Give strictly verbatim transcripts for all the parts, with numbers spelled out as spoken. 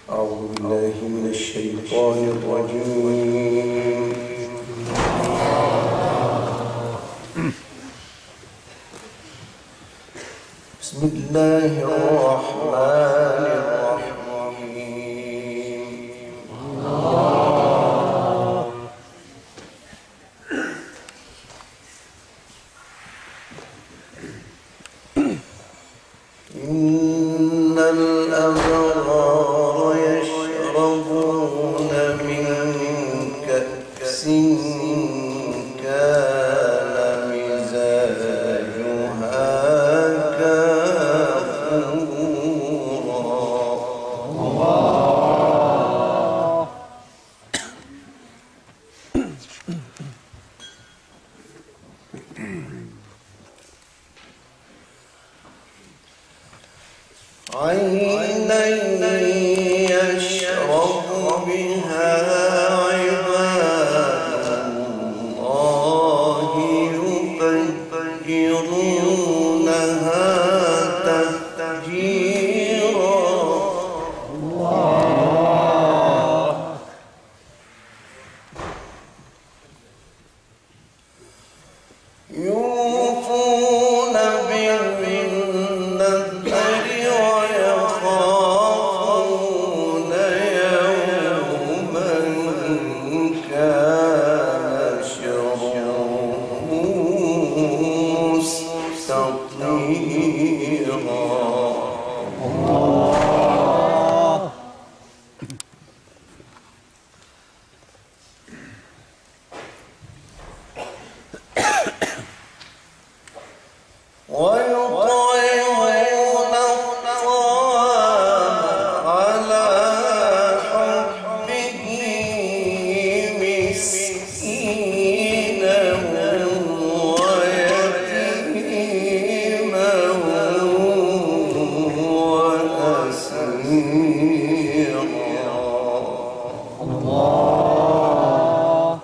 أعوذ بالله من الشيطان الرجيم. بسم الله الرحمن الرحيم. إن الأبرار يشربون من كأس كان مزاجها كافورا. عينا يشرب بها عباد الله يفجرونها تفجيرا. يوفون بالنذر ويخافون يوما كان شره مستطيرا. ويطعمون الطعام على حبه مسكينا ويتيما وأسيرا.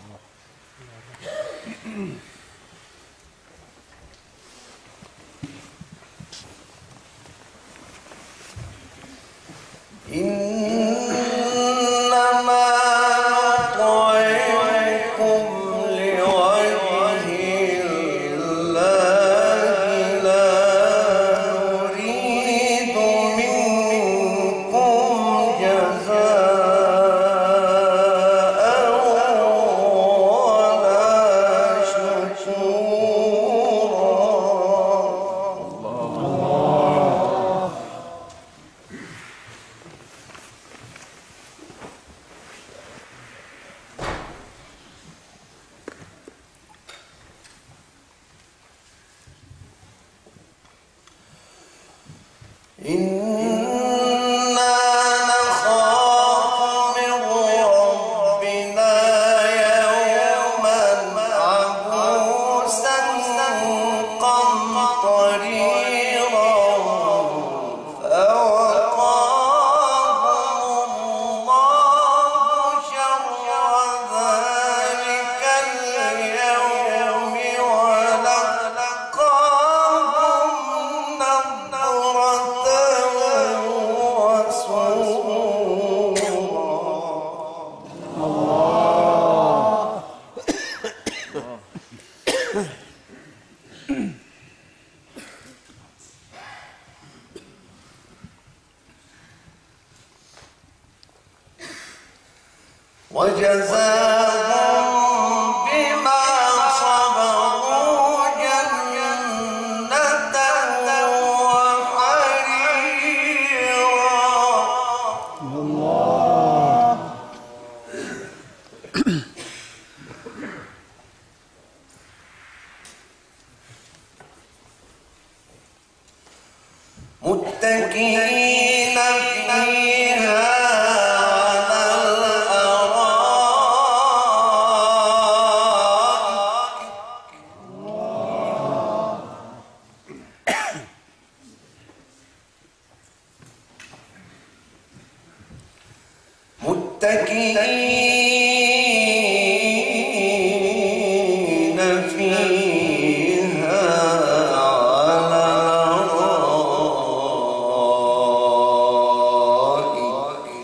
إنما نطعمكم لوجه الله لا نريد منكم جزاء ولا شكورا. إنا نخاف من ربنا يوما عبوسا قمطريرا. فوقاهم الله شر ذلك اليوم ولقاهم نضرة وجزاهم بما صبروا جنة وحريرا. متكئين فيها على الأرائك متكئين فيها على الأرائك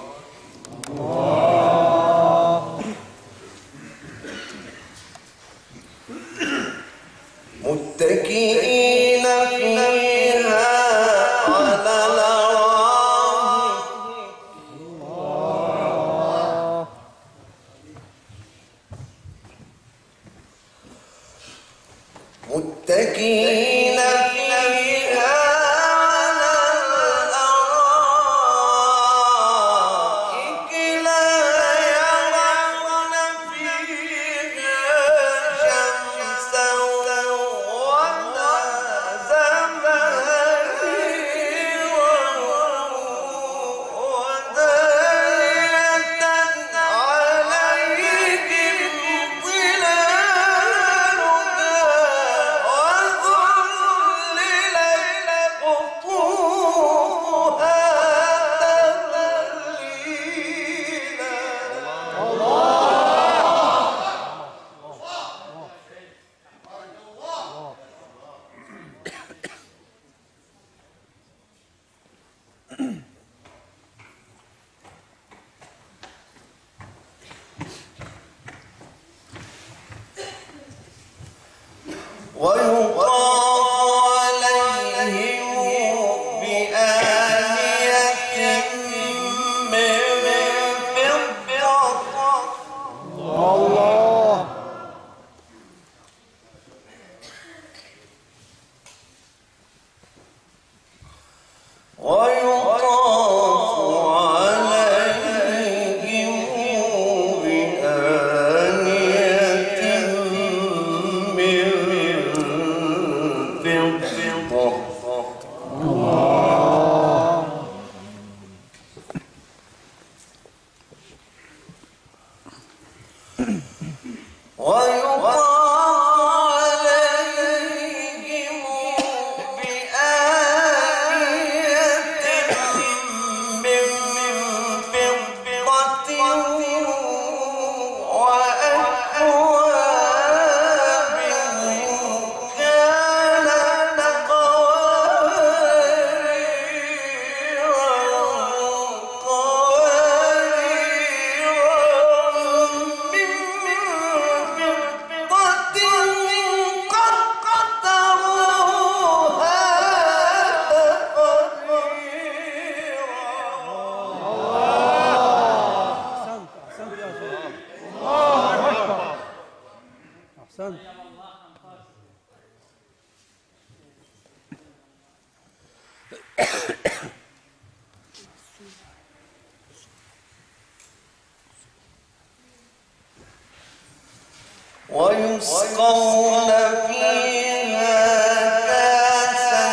ويسقون فيها كأسا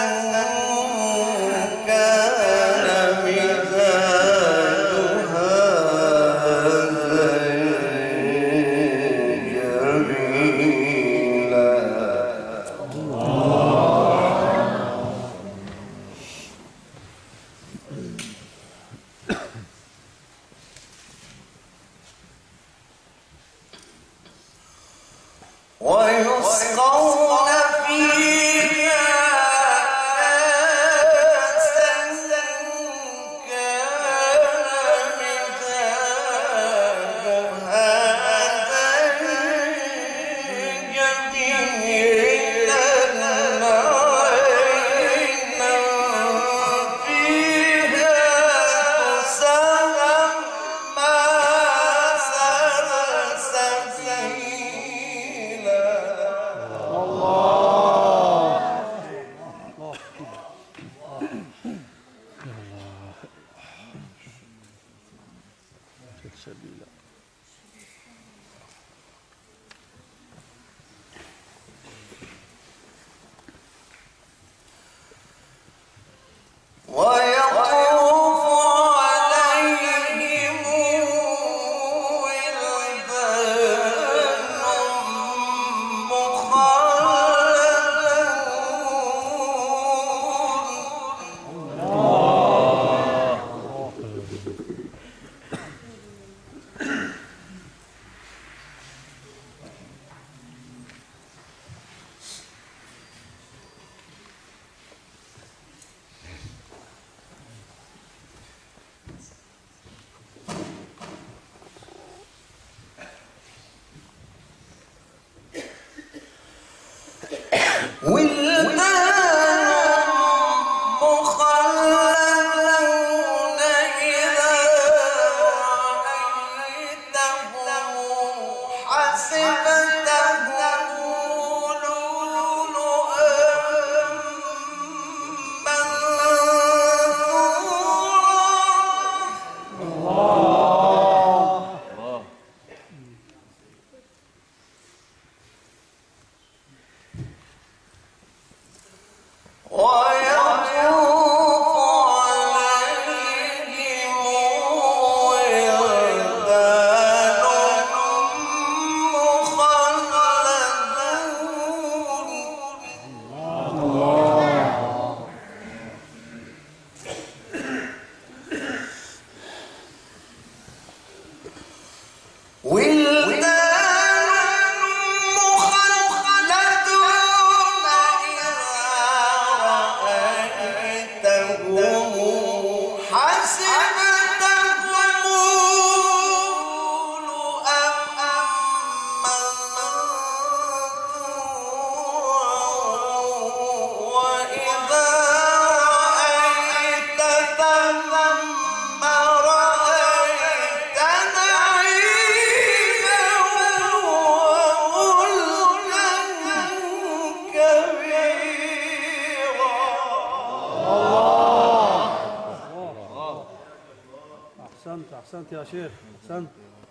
كان مزاجها زنجبيلا. ويسقون فيها كأسا كان مزاجها زنجبيلا عينا فيها تسمى سلسبيلا. ويطوف عليهم ولدان مخلدون إذا رأيتهم حسبتهم لؤلؤا منثورا. ويطوف عليهم ولدان مخلدون ولدان مخلدون إذا رأيتهم أحسنت يا شيخ، أحسنت.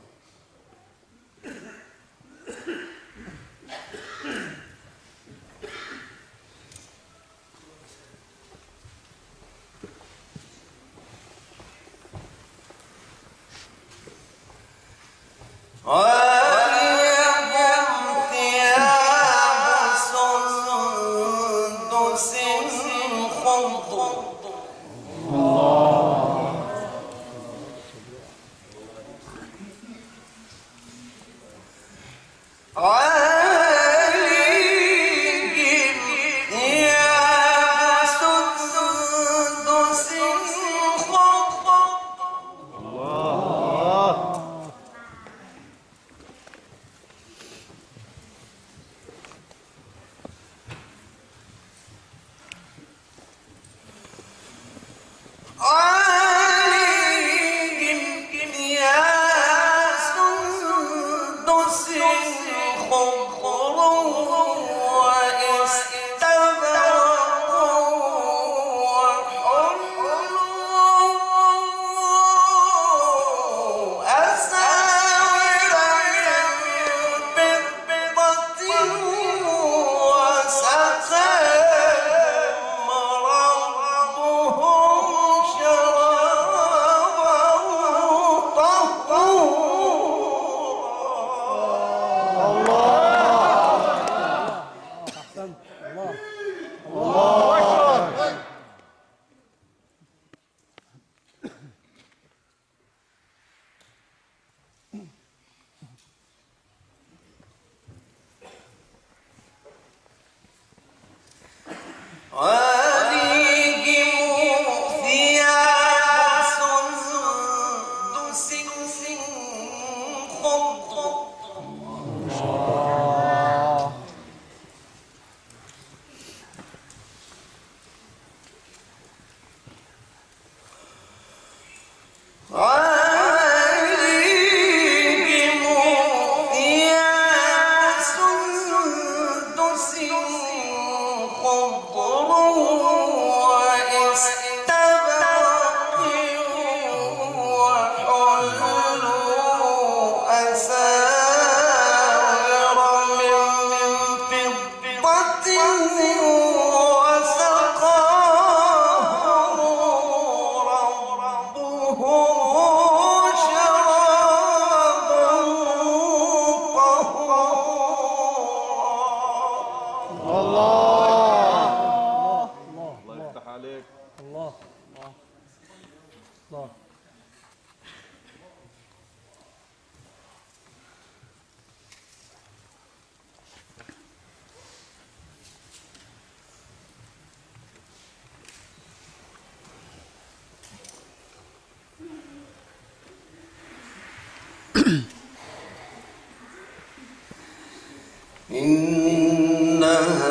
إن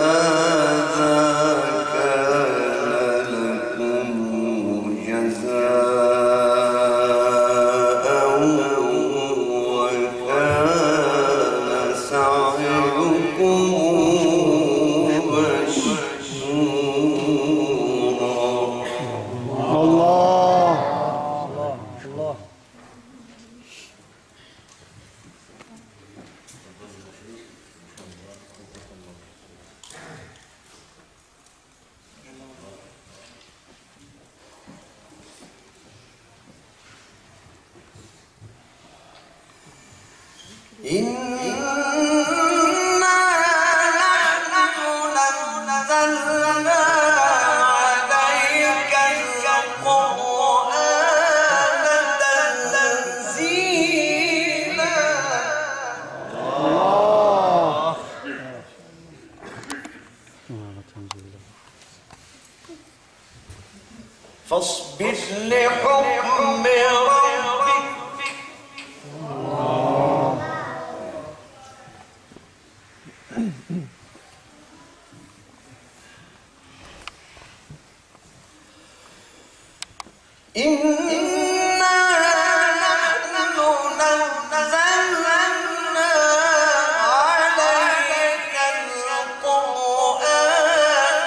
هذا كان لكم جزاء وكان سعيكم مشكورا. الله الله الله. إنا نحن نزلنا عليك القرآن تنزيلا. الله. فاصبر لحكم ربك إنا نحن نزلنا عليك القرآن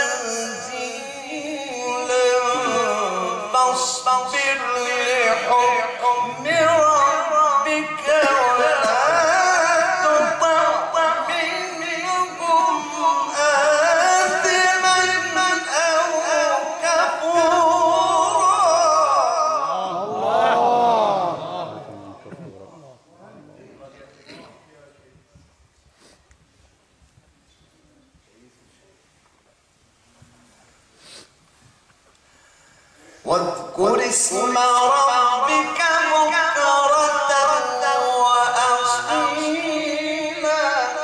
تنزيلا. فاصبر لحكم واذكر اسم ربك بكرة وأصيلا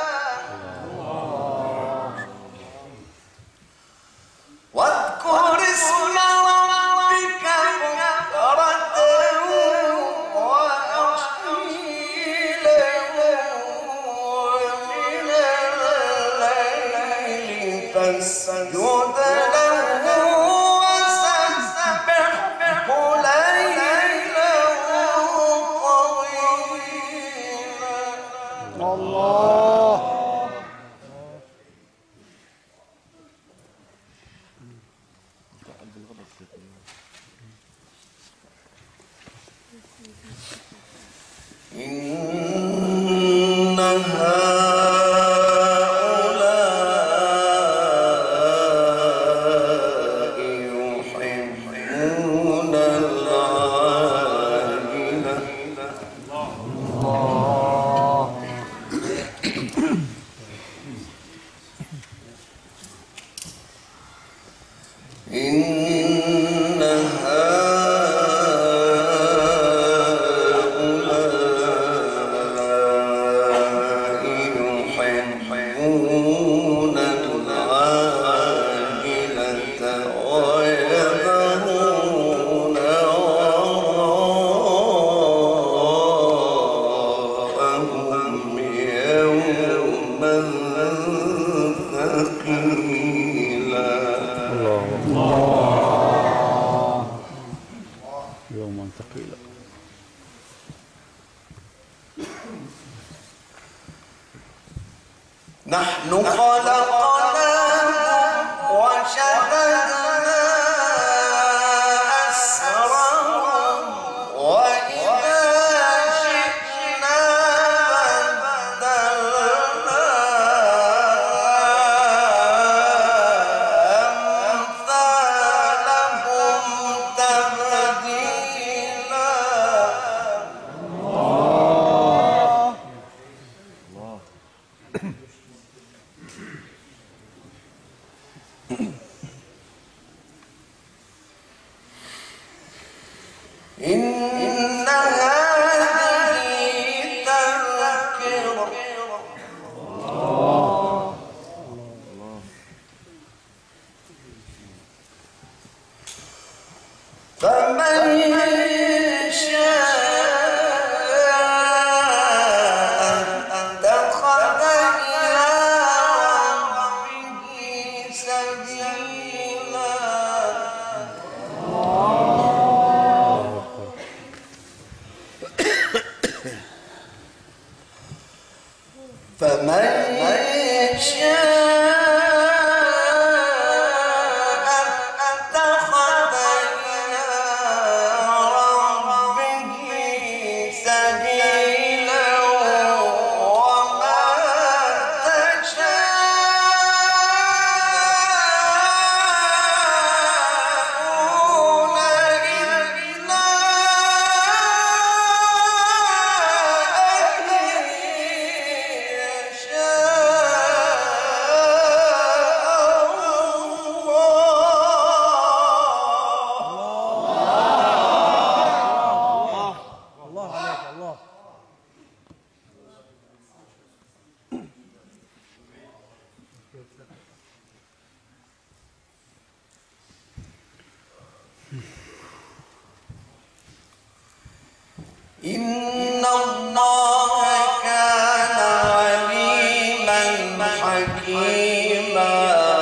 واذكر اسم ربك بكرة وأصيلا ومن الليل فاسجد له وسبحه ليلا طويلا. الله. إن هؤلاء يحبون العاجلة. إن هؤلاء يحبون العاجلة ويذرون وراءهم يوما ثقيلا. يوما ثقيلا. نحن خلقناهم وشددنا أسرهم وإذا شئنا بدلنا أمثالهم تبديلا. إن هذه تذكرة فمن شاء اتخذ إلى ربه سبيلا. فمن شاء اتخذ إلى ربه سبيلا وما تشاءون إلا الله عليك. الله. إن الله كان عليما حكيما.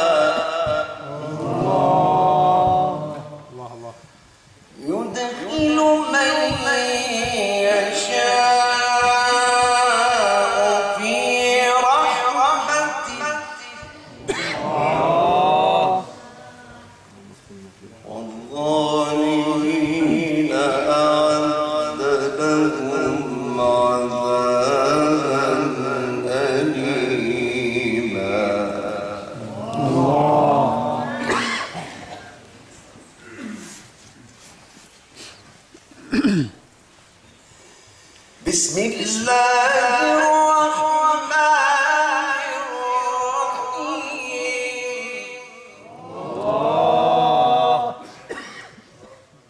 الله. الله. يدخل من يشاء في رحمته والظالمين أعد لهم عذابا أليما. بسم الله الرحمن الرحيم.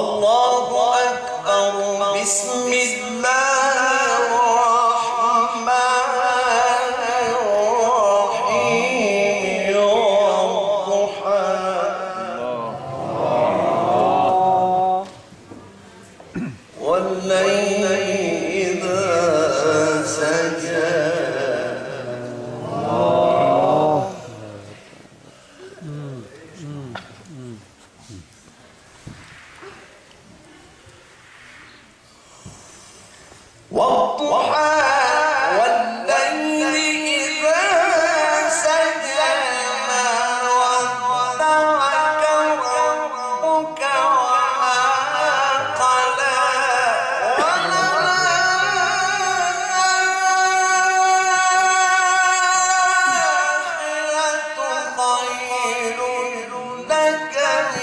الله أكبر. بسم الله الرحمن الرحيم. والضحى والليل إذا سجى. والضحى والليل إذا سجى. ما ودعك ربك وما قلى. وللآخرة خير لك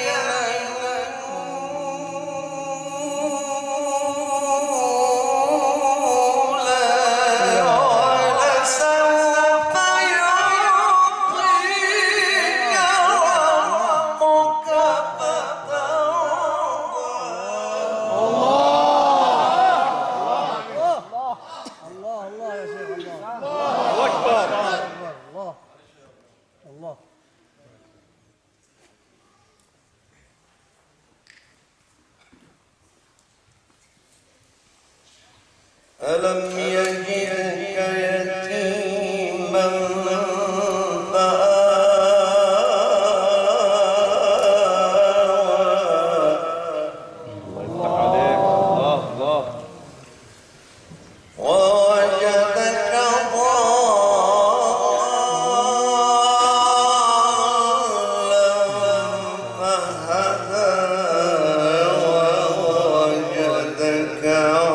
ألم يجدك يتيما فآوى. ووجدك ضالا فهدى. ووجدك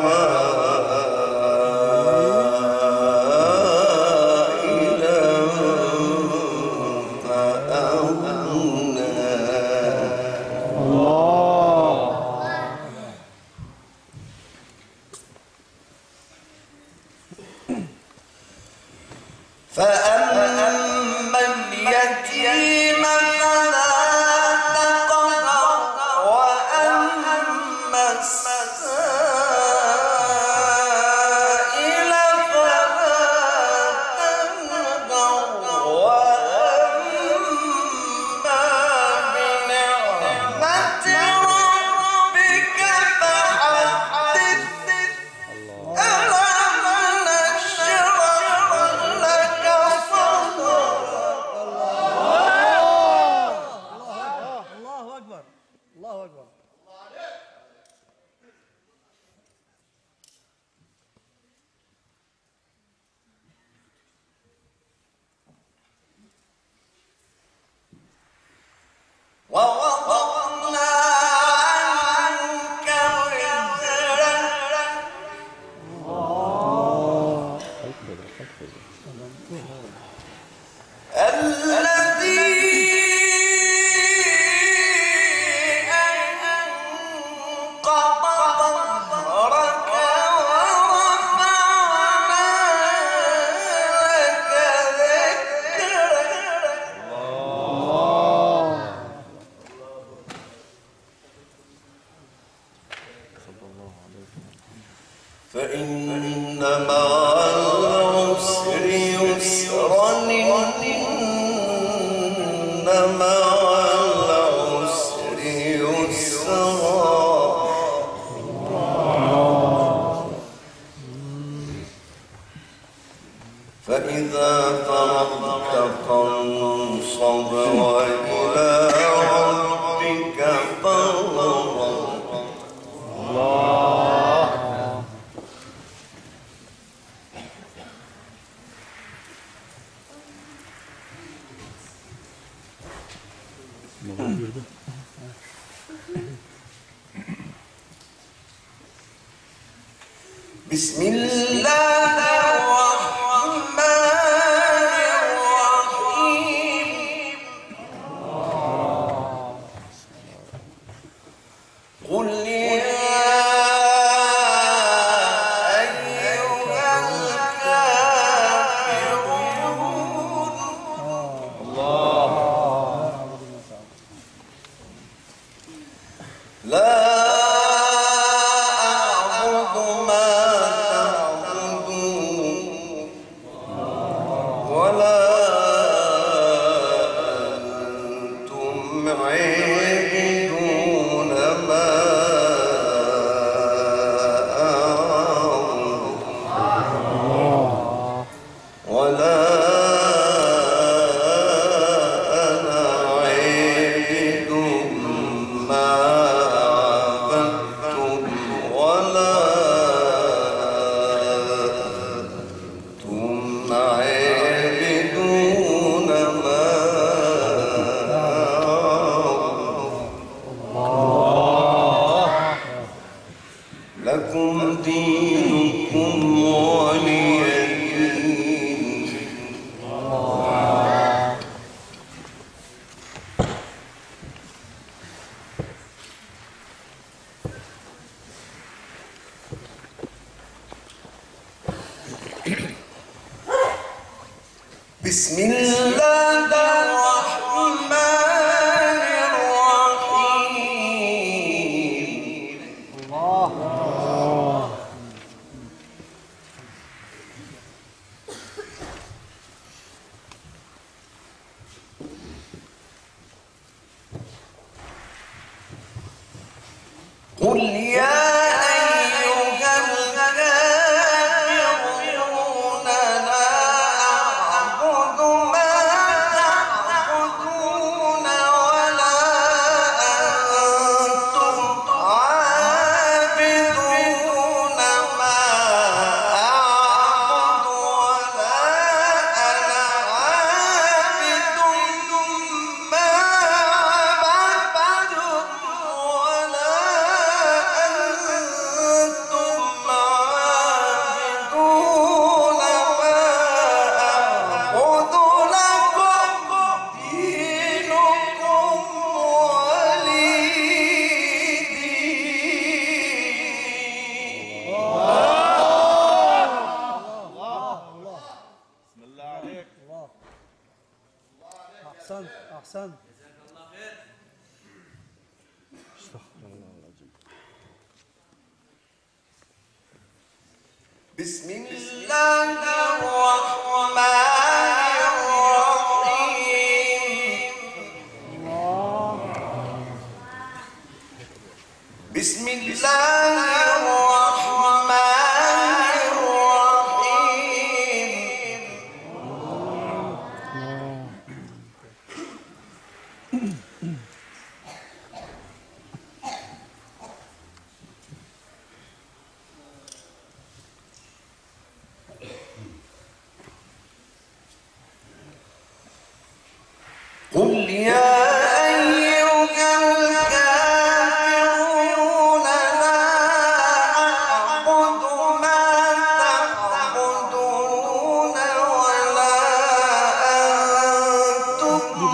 فأما اليتيم فلا تقهر. وأما السائل فلا تنهر. وأما بنعمة ربك فحدث. ألم نشرح لك صدرك. الله أكبر الله أكبر. ووضعنا عنك وزرك الذي أنقض ظهرك. ورفعنا لك ذكرك. فإن مع العسر يسرا. إن مع العسر يسرا. فإذا فرغت فانصب. وإلى ربك فارغب. بسم الله الرحمن الرحيم. قل يا أيها الكافرون. لا لكم دينكم ولي دين. بسم الله الرحمن الرحيم. الله. قل يا أيها الكافرون لا أعبد ما تعبدون ولا أنتم عابدون ما أعبد ولا أنا عابد ما عبدتم ولا أنتم عابدون ما أعبد لكم دينكم ولي دين. بسم الله عليك. الله. أحسنت أحسنت. بسم الله الرحمن الرحيم. بسم الله الرحمن الرحيم. قل يا أيها الكافرون لا أعبد ما تعبدون ولا أنتم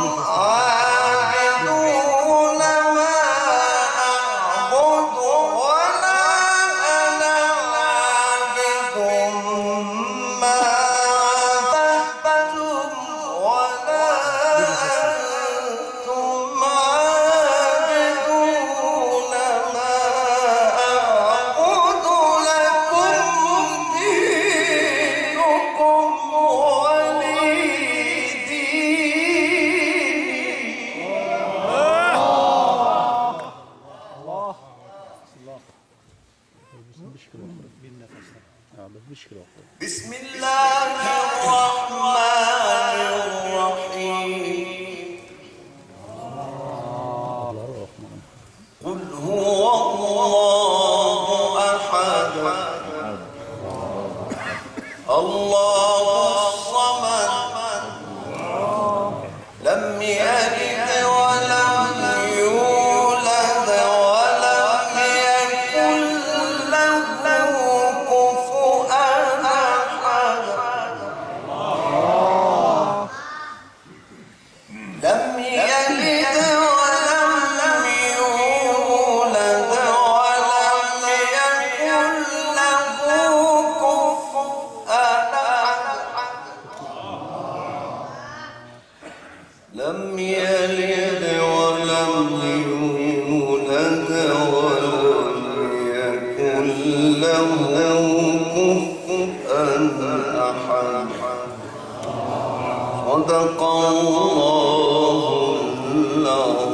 عابدون ما أعبد ولا أنا عابد ما عبدتم ولا أنتم عابدون ما أعبد لكم دينكم ولي دين. الله. الله. بسم الله الرحمن الرحيم. قل هو الله أحد الله الصمد لم يلد ولم يولد ولم يكن له كفوا أحد. لم يلد ولم يولد ولم يكن له كفوا أحد. لم يلد ولم يولد ولم يكن له كفوا أحد. صدق الله العظيم.